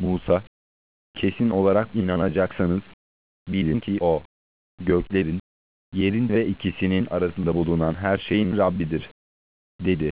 Musa, kesin olarak inanacaksanız, bilin ki o, göklerin, yerin ve ikisinin arasında bulunan her şeyin Rabbidir, dedi.